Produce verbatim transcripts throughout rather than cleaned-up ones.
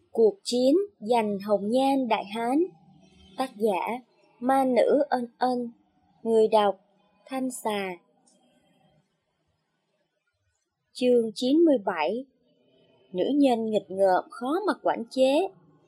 Cuộc chiến giành hồng nhan Đại Hán. Tác giả Ma Nữ Ân Ân. Người đọc Thanh Xà. Chương chín mươi bảy. Nữ nhân nghịch ngợm khó mà quản chế.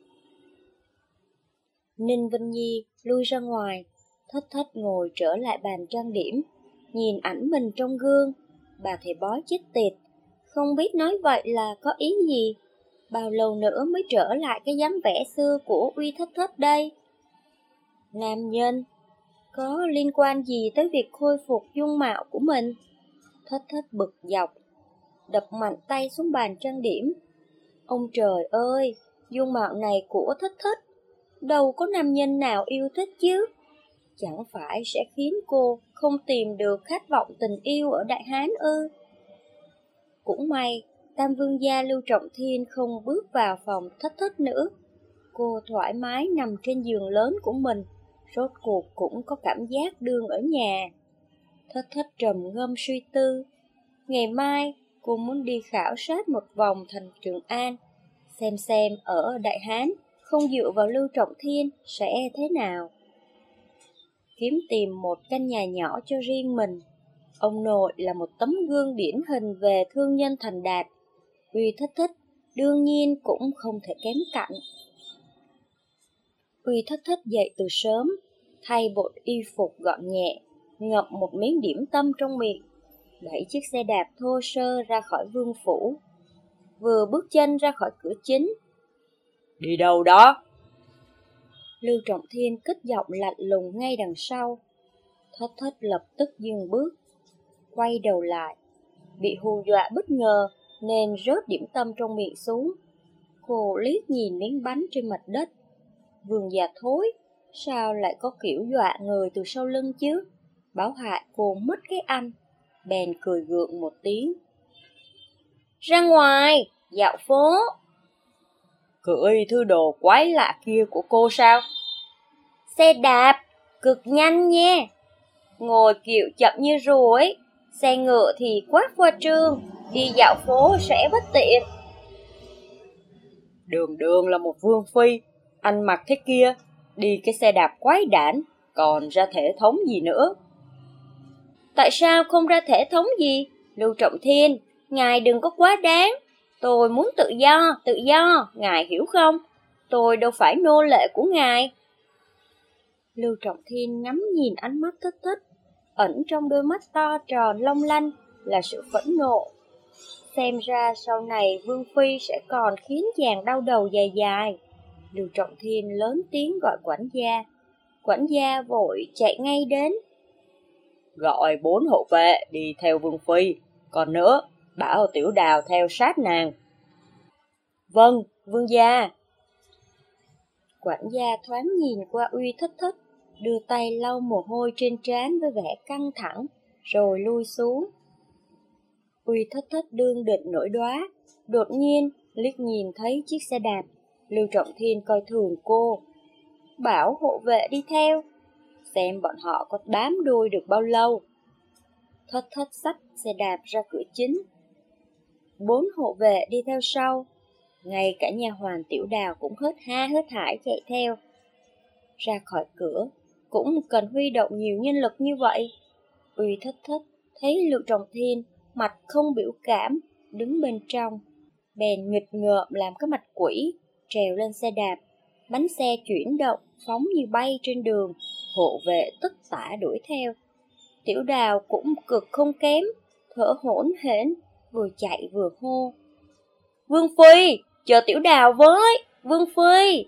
Ninh Vinh Nhi lui ra ngoài, thất thất ngồi trở lại bàn trang điểm, nhìn ảnh mình trong gương. Bà thầy bói chết tiệt, không biết nói vậy là có ý gì. Bao lâu nữa mới trở lại cái dáng vẻ xưa của Uy Thất Thất đây? Nam nhân, có liên quan gì tới việc khôi phục dung mạo của mình? Thất Thất bực dọc, đập mạnh tay xuống bàn trang điểm. Ông trời ơi, dung mạo này của Thất Thất, đâu có nam nhân nào yêu thích chứ? Chẳng phải sẽ khiến cô không tìm được khát vọng tình yêu ở Đại Hán ư? Cũng may, Tam Vương gia Lưu Trọng Thiên không bước vào phòng Thất Thất nữa. Cô thoải mái nằm trên giường lớn của mình, rốt cuộc cũng có cảm giác đương ở nhà. Thất Thất trầm ngâm suy tư. Ngày mai, cô muốn đi khảo sát một vòng thành Trường An, xem xem ở Đại Hán không dựa vào Lưu Trọng Thiên sẽ thế nào. Kiếm tìm một căn nhà nhỏ cho riêng mình. Ông nội là một tấm gương điển hình về thương nhân thành đạt. Uy Thất Thất đương nhiên cũng không thể kém cạnh. Uy Thất Thất dậy từ sớm, thay bộ y phục gọn nhẹ, ngậm một miếng điểm tâm trong miệng, đẩy chiếc xe đạp thô sơ ra khỏi vương phủ. Vừa bước chân ra khỏi cửa chính. Đi đâu đó? Lưu Trọng Thiên cất giọng lạnh lùng ngay đằng sau. Thất Thất lập tức dừng bước, quay đầu lại, bị hù dọa bất ngờ nên rớt điểm tâm trong miệng xuống. Cô liếc nhìn miếng bánh trên mặt đất. Vườn già thối, sao lại có kiểu dọa người từ sau lưng chứ? Báo hại cô mất cái anh. Bèn cười gượng một tiếng. Ra ngoài, dạo phố. Cưỡi thứ đồ quái lạ kia của cô sao? Xe đạp, cực nhanh nha. Ngồi kiểu chậm như ruồi, xe ngựa thì quá khoa trương, đi dạo phố sẽ bất tiện. Đường đường là một vương phi, ăn mặc thế kia, đi cái xe đạp quái đản, còn ra thể thống gì nữa? Tại sao không ra thể thống gì? Lưu Trọng Thiên, ngài đừng có quá đáng. Tôi muốn tự do, tự do, ngài hiểu không? Tôi đâu phải nô lệ của ngài. Lưu Trọng Thiên ngắm nhìn ánh mắt Thất Thất, ẩn trong đôi mắt to tròn long lanh là sự phẫn nộ. Xem ra sau này Vương Phi sẽ còn khiến chàng đau đầu dài dài. Lưu Trọng Thiên lớn tiếng gọi quản gia. Quản gia vội chạy ngay đến. Gọi bốn hộ vệ đi theo Vương Phi, còn nữa, bảo Tiểu Đào theo sát nàng. Vâng, vương gia. Quản gia thoáng nhìn qua Uy Thất Thất, đưa tay lau mồ hôi trên trán với vẻ căng thẳng, rồi lui xuống. Uy Thất Thất đương định nổi đoá, đột nhiên liếc nhìn thấy chiếc xe đạp. Lưu Trọng Thiên coi thường cô, bảo hộ vệ đi theo, xem bọn họ có bám đuôi được bao lâu. Thất Thất xách xe đạp ra cửa chính, bốn hộ vệ đi theo sau. Ngay cả nha hoàn Tiểu Đào cũng hớt ha hớt hải chạy theo. Ra khỏi cửa cũng cần huy động nhiều nhân lực như vậy. Uy Thất Thất thấy Lưu Trọng Thiên mặt không biểu cảm đứng bên trong, bèn nghịch ngợm làm cái mặt quỷ, trèo lên xe đạp. Bánh xe chuyển động phóng như bay trên đường, hộ vệ tất tả đuổi theo. Tiểu Đào cũng cực không kém, thở hổn hển, vừa chạy vừa hô. Vương Phi, chờ Tiểu Đào với, Vương Phi.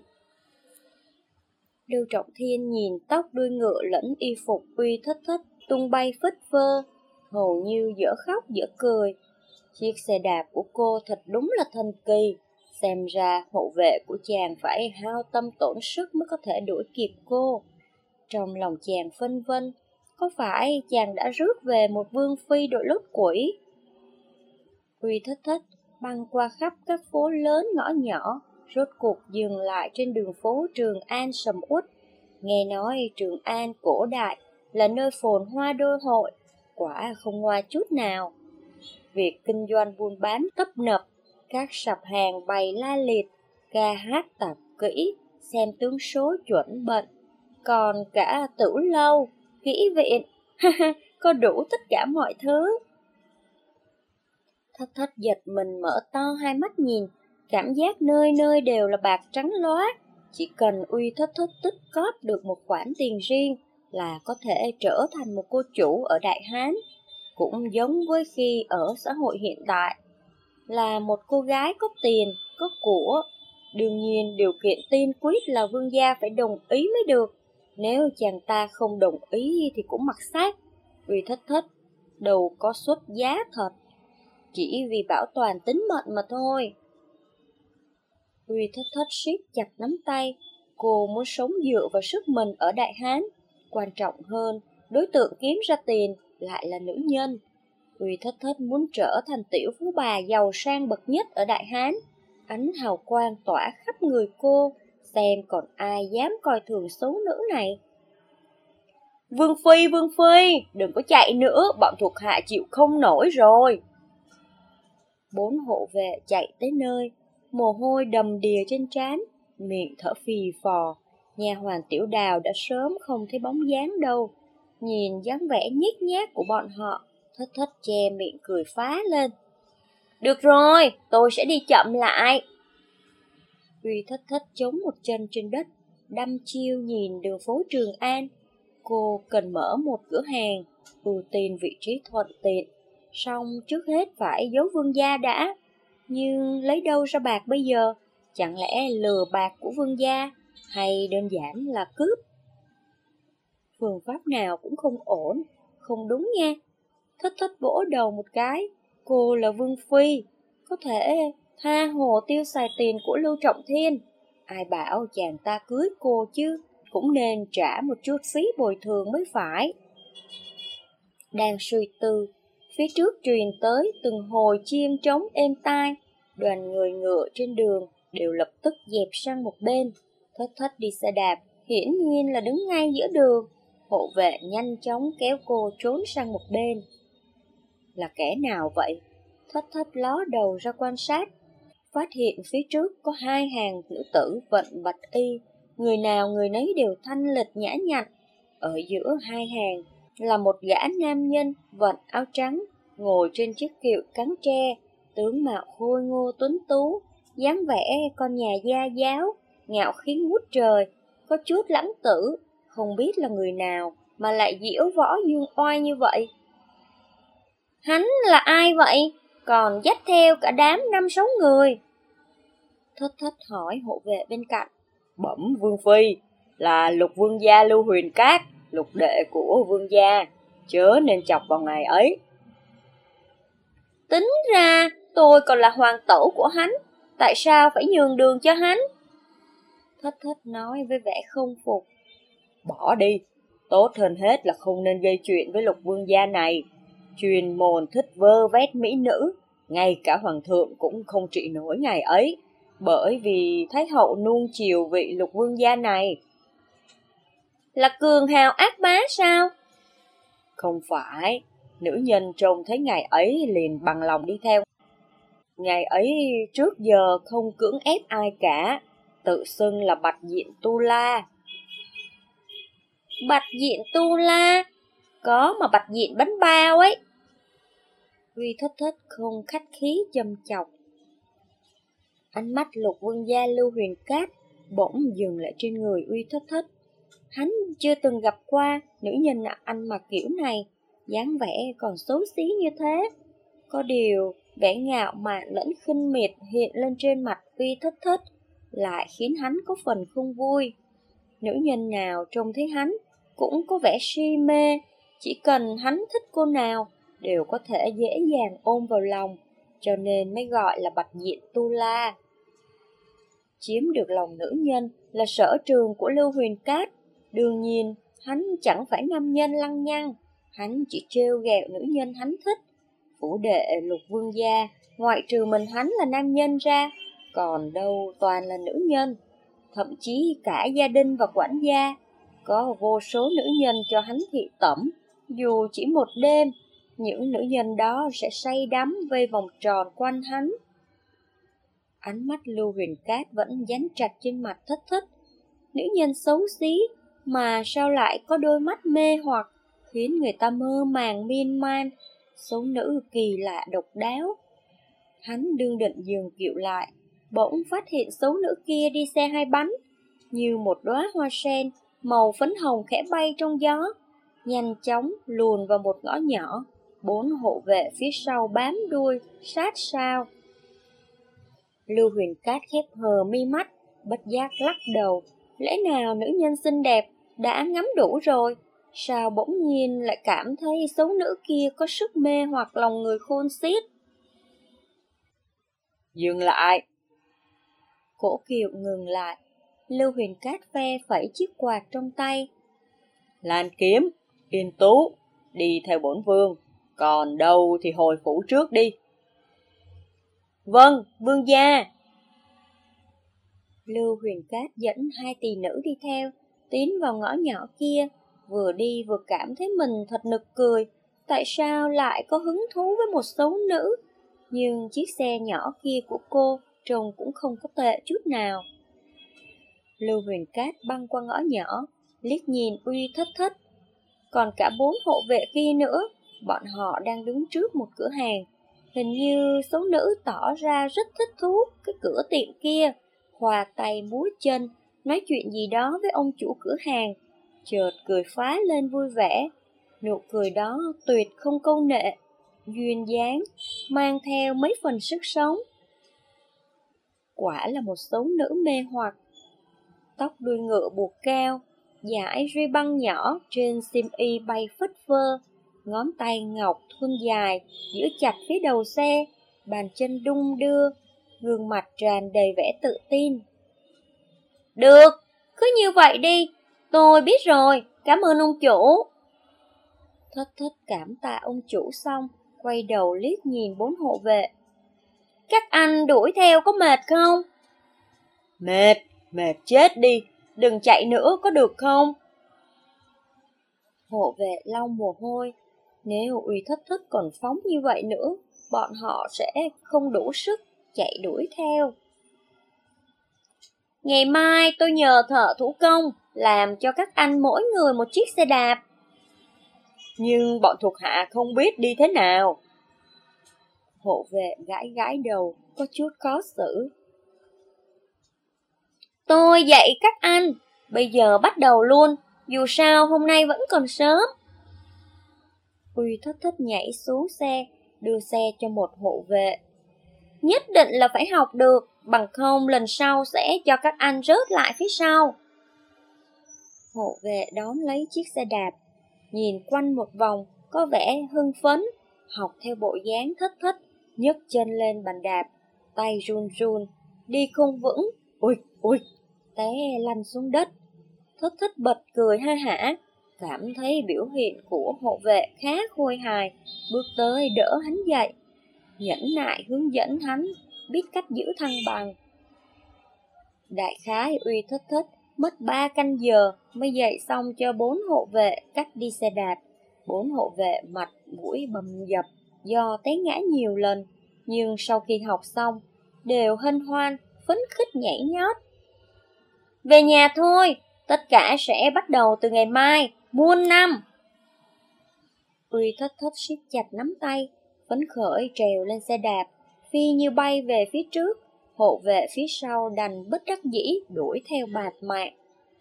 Lưu Trọng Thiên nhìn tóc đuôi ngựa lẫn y phục Uy Thất Thất tung bay phất phơ, hầu như dở khóc dở cười. Chiếc xe đạp của cô thật đúng là thần kỳ, xem ra hộ vệ của chàng phải hao tâm tổn sức mới có thể đuổi kịp cô. Trong lòng chàng phân vân, có phải chàng đã rước về một vương phi đội lốt quỷ? Uy Thất Thất băng qua khắp các phố lớn ngõ nhỏ, rốt cuộc dừng lại trên đường phố Trường An sầm uất. Nghe nói Trường An cổ đại là nơi phồn hoa đô hội, quả không ngoa chút nào. Việc kinh doanh buôn bán tấp nập, các sạp hàng bày la liệt, ca hát tập kỹ, xem tướng số chuẩn bệnh, còn cả tử lâu, kỹ viện, có đủ tất cả mọi thứ. Thất Thất giật mình mở to hai mắt nhìn, cảm giác nơi nơi đều là bạc trắng lóa. Chỉ cần Uy Thất Thất tích cóp được một khoản tiền riêng là có thể trở thành một cô chủ ở Đại Hán. Cũng giống với khi ở xã hội hiện tại, là một cô gái có tiền, có của. Đương nhiên điều kiện tiên quyết là vương gia phải đồng ý mới được. Nếu chàng ta không đồng ý thì cũng mặc xác. Uy Thất Thất đâu có xuất giá thật, chỉ vì bảo toàn tính mệnh mà thôi. Uy Thất Thất siết chặt nắm tay, cô muốn sống dựa vào sức mình ở Đại Hán. Quan trọng hơn, đối tượng kiếm ra tiền lại là nữ nhân. Uy Thất Thất muốn trở thành tiểu phú bà giàu sang bậc nhất ở Đại Hán. Ánh hào quang tỏa khắp người cô, xem còn ai dám coi thường xấu nữ này. Vương Phi, Vương Phi, đừng có chạy nữa, bọn thuộc hạ chịu không nổi rồi. Bốn hộ vệ chạy tới nơi, mồ hôi đầm đìa trên trán, miệng thở phì phò. Nha hoàn Tiểu Đào đã sớm không thấy bóng dáng đâu. Nhìn dáng vẻ nhếch nhác của bọn họ, Thất Thất che miệng cười phá lên. Được rồi, tôi sẽ đi chậm lại. Uy Thất Thất chống một chân trên đất, đăm chiêu nhìn đường phố Trường An. Cô cần mở một cửa hàng, ưu tiên vị trí thuận tiện. Xong trước hết phải giấu vương gia đã. Nhưng lấy đâu ra bạc bây giờ? Chẳng lẽ lừa bạc của vương gia, hay đơn giản là cướp? Phương pháp nào cũng không ổn, không đúng nha. Thất Thất vỗ đầu một cái. Cô là Vương Phi, có thể tha hồ tiêu xài tiền của Lưu Trọng Thiên. Ai bảo chàng ta cưới cô chứ, cũng nên trả một chút phí bồi thường mới phải. Đang suy tư, phía trước truyền tới từng hồi chiêng trống êm tai. Đoàn người ngựa trên đường đều lập tức dẹp sang một bên. Thất Thất đi xe đạp, hiển nhiên là đứng ngay giữa đường. Hộ vệ nhanh chóng kéo cô trốn sang một bên. Là kẻ nào vậy? Thất Thất ló đầu ra quan sát, phát hiện phía trước có hai hàng nữ tử vận bạch y, người nào người nấy đều thanh lịch nhã nhặn. Ở giữa hai hàng là một gã nam nhân vận áo trắng, ngồi trên chiếc kiệu cán tre, tướng mạo khôi ngô tuấn tú, dáng vẻ con nhà gia giáo, ngạo khí ngút trời, có chút lãng tử, không biết là người nào mà lại diễu võ dương oai như vậy. Hắn là ai vậy? Còn dắt theo cả đám năm sáu người. Thất Thất hỏi hộ vệ bên cạnh. Bẩm Vương Phi, là Lục Vương gia Lưu Huyền Cát, lục đệ của Vương gia, chớ nên chọc vào ngày ấy. Tính ra tôi còn là hoàng tẩu của hắn, tại sao phải nhường đường cho hắn? Thất Thất nói với vẻ không phục. Bỏ đi, tốt hơn hết là không nên gây chuyện với Lục Vương gia này. Truyền môn thích vơ vét mỹ nữ, ngay cả hoàng thượng cũng không trị nổi ngày ấy, bởi vì Thái hậu nuông chiều vị Lục Vương gia này. Là cường hào ác bá sao? Không phải, nữ nhân trông thấy ngày ấy liền bằng lòng đi theo. Ngày ấy trước giờ không cưỡng ép ai cả, tự xưng là Bạch Diện Tu La. Bạch Diện Tu La? Có mà Bạch Diện bánh bao ấy. Uy Thất Thất không khách khí châm chọc. Ánh mắt Lục Vương gia Lưu Huyền Cát bỗng dừng lại trên người Uy Thất Thất. Hắn chưa từng gặp qua nữ nhân ăn mặc kiểu này, dáng vẻ còn xấu xí như thế. Có điều vẻ ngạo mạn lẫn khinh miệt hiện lên trên mặt Uy Thất Thất, lại khiến hắn có phần không vui. Nữ nhân nào trông thấy hắn cũng có vẻ si mê, chỉ cần hắn thích cô nào đều có thể dễ dàng ôm vào lòng, cho nên mới gọi là Bạch Diện Tu La. Chiếm được lòng nữ nhân là sở trường của Lưu Huyền Cát. Đương nhiên, hắn chẳng phải nam nhân lăng nhăng, hắn chỉ trêu ghẹo nữ nhân hắn thích. Phủ đệ Lục Vương gia, ngoại trừ mình hắn là nam nhân ra, còn đâu toàn là nữ nhân. Thậm chí cả gia đình và quản gia, có vô số nữ nhân cho hắn thị tẩm. Dù chỉ một đêm, những nữ nhân đó sẽ say đắm vây vòng tròn quanh hắn. Ánh mắt Lưu Huyền Cát vẫn dán chặt trên mặt Thất Thất. Nữ nhân xấu xí mà sao lại có đôi mắt mê hoặc, khiến người ta mơ màng miên man. Xấu nữ kỳ lạ độc đáo. Hắn đương định dừng kiệu lại, bỗng phát hiện xấu nữ kia đi xe hai bánh, như một đóa hoa sen màu phấn hồng khẽ bay trong gió, nhanh chóng luồn vào một ngõ nhỏ. Bốn hộ vệ phía sau bám đuôi sát sao. Lưu Huyền Cát khép hờ mi mắt, bất giác lắc đầu. Lẽ nào nữ nhân xinh đẹp đã ngắm đủ rồi, sao bỗng nhiên lại cảm thấy xấu nữ kia có sức mê hoặc lòng người khôn xiết. Dừng lại. Cổ kiệu ngừng lại. Lưu Huyền Cát phe phẩy chiếc quạt trong tay. Lan Kiếm, Yên Tú, đi theo bổn vương, còn đâu thì hồi phủ trước đi. Vâng, vương gia. Lưu Huyền Cát dẫn hai tỳ nữ đi theo, tiến vào ngõ nhỏ kia, vừa đi vừa cảm thấy mình thật nực cười. Tại sao lại có hứng thú với một xấu nữ? Nhưng chiếc xe nhỏ kia của cô trông cũng không có tệ chút nào. Lưu Huyền Cát băng qua ngõ nhỏ, liếc nhìn Uy Thất Thất, còn cả bốn hộ vệ kia nữa. Bọn họ đang đứng trước một cửa hàng. Hình như số nữ tỏ ra rất thích thú cái cửa tiệm kia, hòa tay múa chân, nói chuyện gì đó với ông chủ cửa hàng, chợt cười phá lên vui vẻ. Nụ cười đó tuyệt không câu nệ, duyên dáng, mang theo mấy phần sức sống. Quả là một số nữ mê hoặc. Tóc đuôi ngựa buộc cao, dải ri băng nhỏ trên xiêm y bay phất phơ, ngón tay ngọc thon dài giữ chặt phía đầu xe, bàn chân đung đưa, gương mặt tràn đầy vẻ tự tin. Được, cứ như vậy đi, tôi biết rồi, cảm ơn ông chủ. Thất Thất cảm tạ ông chủ xong, quay đầu liếc nhìn bốn hộ vệ. Các anh đuổi theo có mệt không? Mệt, mệt chết đi, đừng chạy nữa có được không? Hộ vệ lau mồ hôi. Nếu Uy Thất Thất còn phóng như vậy nữa, bọn họ sẽ không đủ sức chạy đuổi theo. Ngày mai tôi nhờ thợ thủ công làm cho các anh mỗi người một chiếc xe đạp. Nhưng bọn thuộc hạ không biết đi thế nào. Hộ vệ gãi gãi đầu, có chút khó xử. Tôi dạy các anh, bây giờ bắt đầu luôn, dù sao hôm nay vẫn còn sớm. Uy Thất Thất nhảy xuống xe, đưa xe cho một hộ vệ. Nhất định là phải học được, bằng không lần sau sẽ cho các anh rớt lại phía sau. Hộ vệ đón lấy chiếc xe đạp, nhìn quanh một vòng, có vẻ hưng phấn, học theo bộ dáng Thất Thất, nhấc chân lên bàn đạp, tay run run, đi không vững, ui ui, té lăn xuống đất. Thất Thất bật cười ha hả, cảm thấy biểu hiện của hộ vệ khá khôi hài, bước tới đỡ hắn dậy, nhẫn nại hướng dẫn hắn biết cách giữ thăng bằng. Đại khái Uy Thất Thất mất ba canh giờ mới dạy xong cho bốn hộ vệ cách đi xe đạp. Bốn hộ vệ mặt mũi bầm dập do té ngã nhiều lần, nhưng sau khi học xong đều hân hoan, phấn khích nhảy nhót. Về nhà thôi, tất cả sẽ bắt đầu từ ngày mai, muôn năm. Uy Thất Thất siết chặt nắm tay, phấn khởi trèo lên xe đạp, phi như bay về phía trước. Hộ vệ phía sau đành bất đắc dĩ đuổi theo bạt mạng.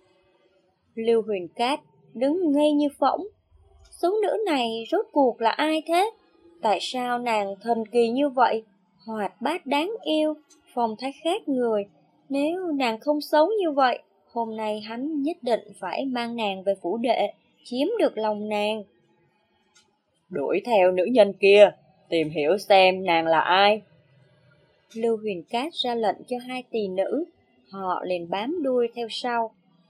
Lưu Huyền Cát đứng ngây như phỗng. Số nữ này rốt cuộc là ai thế? Tại sao nàng thần kỳ như vậy, hoạt bát đáng yêu, phong thái khác người? Nếu nàng không xấu như vậy, hôm nay hắn nhất định phải mang nàng về phủ đệ, chiếm được lòng nàng. Đuổi theo nữ nhân kia, tìm hiểu xem nàng là ai. Lưu Huyền Cát ra lệnh cho hai tỳ nữ, họ liền bám đuôi theo sau.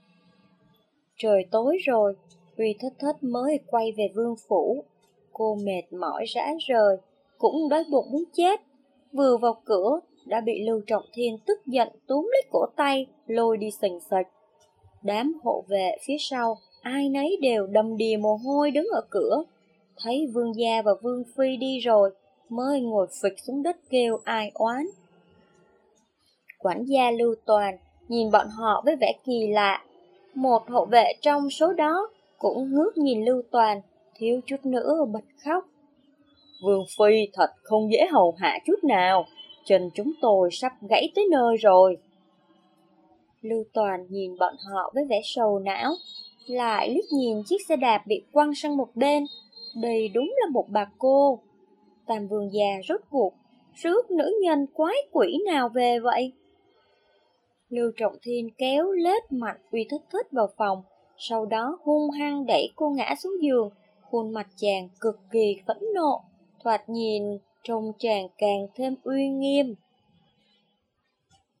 Trời tối rồi, Uy Thất Thất mới quay về vương phủ. Cô mệt mỏi rã rời, cũng đói bụng muốn chết. Vừa vào cửa, đã bị Lưu Trọng Thiên tức giận túm lấy cổ tay, lôi đi sình sạch. Đám hộ vệ phía sau, ai nấy đều đầm đìa mồ hôi đứng ở cửa. Thấy vương gia và vương phi đi rồi, mới ngồi phịch xuống đất kêu ai oán. Quản gia Lưu Toàn nhìn bọn họ với vẻ kỳ lạ. Một hộ vệ trong số đó cũng ngước nhìn Lưu Toàn, thiếu chút nữa bật khóc. Vương Phi thật không dễ hầu hạ chút nào, chân chúng tôi sắp gãy tới nơi rồi. Lưu Toàn nhìn bọn họ với vẻ sầu não, lại liếc nhìn chiếc xe đạp bị quăng sang một bên. Đây đúng là một bà cô. Tam Vương già rốt cuộc rước nữ nhân quái quỷ nào về vậy? Lưu Trọng Thiên kéo lết mạnh Uy Thích Thích vào phòng, sau đó hung hăng đẩy cô ngã xuống giường. Khuôn mặt chàng cực kỳ phẫn nộ, thoạt nhìn trông chàng càng thêm uy nghiêm.